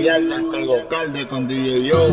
Vallarta, el Tego Calde con DJ Joe,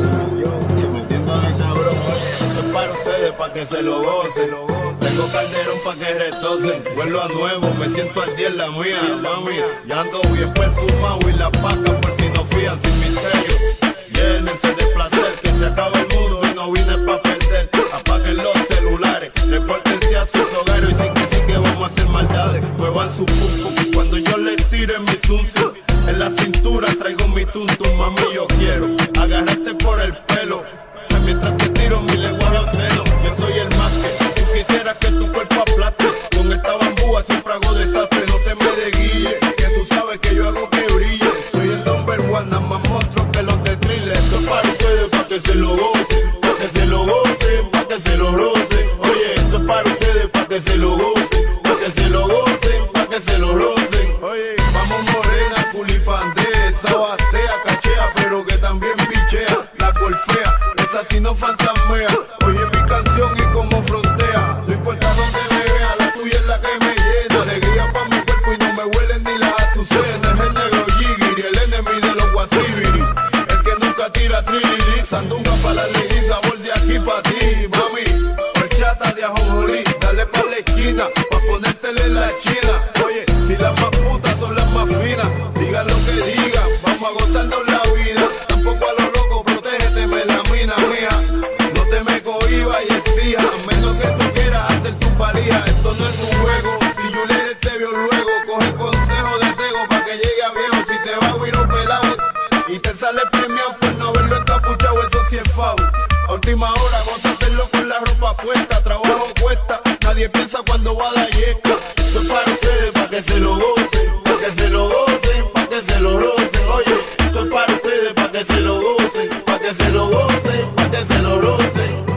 y metiéndole cabrón. Esto es para ustedes, para que se lo gocen. Tengo Calderón pa' que retocen. Vuelvo a nuevo, me siento al día en la mía, mami. Ya ando bien perfumado y la paca por si no fían sin misterio. Llénense de placer, que se acaba el mundo y no vine pa' perder. Apaguen los celulares, repórtense a sus hogares y sí que vamos a hacer maldades. Muevan su pum cuando yo les tire mi zum. En la cintura traigo mi tuntum, mami, yo quiero agarrarte por el pelo mientras te tiro mi lenguaje obsceno. Yo soy el más que tú quisieras que tu cuerpo aplaste. Con esta bambúa siempre hago desastre. No te me desguille, que tú sabes que yo hago que brille. Soy el number one, nada más monstruo que los de Thriller. Esto es para ustedes, para que se lo gocen, para que se lo gocen, para que se lo rocen. Oye, esto es para ustedes, para que se lo gocen, para que se lo gocen, para que se lo rocen. Oye, vamos morena, culipandea, sabatea, cachea, pero que también pichea. La golfea, esa sí no fantasmea. Oye mi canción y como frontea. No importa donde me vea, la tuya es la que me llena. Alegría pa' mi cuerpo y no me huelen ni las azucenas. Es el negro Jigiri, el enemigo de los guasibiri. El que nunca tira trilili. Sandunga pa' la ley, sabor de aquí pa' ti, mami. Horchata de ajonjolí, dale pa' la esquina, pa' ponértele en la china. Oye, si las más putas son las más finas, digan lo que digan, vamos a gozarnos la vida. Tampoco a lo loco, protégete, me la mina mía. No te me cohibas y exija, a menos que tú quieras hacer tu paría. Esto no es un juego, si Juliet te vio luego, coge el consejo de Tego pa' que llegue a viejo. Si te va a huir un pelado y te sale premiado por no haberlo encapuchado, eso sí es foul. A última hora, gózatelo con la ropa puesta, trabajo cuesta, nadie piensa cuando va a dar yesca. Esto es para ustedes, para que se lo gocen, para que se lo gocen, para que se lo rocen. Oye, esto es para ustedes, para que se lo gocen, para que se lo gocen, para que se lo rocen.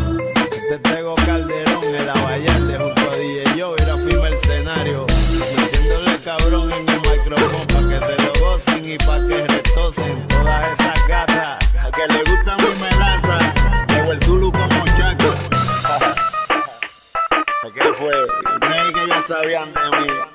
Este es Tego Calderón, el Vallarta junto a DJ Joe, ir a fin mercenario, metiéndole cabrón en el micrófono, para que se lo gocen y para que retocen todas esas gatas, a que le gusta mi melaza, llevo el Zulu como Chaco. ¿Qué fue? Creí que ya sabían de mí.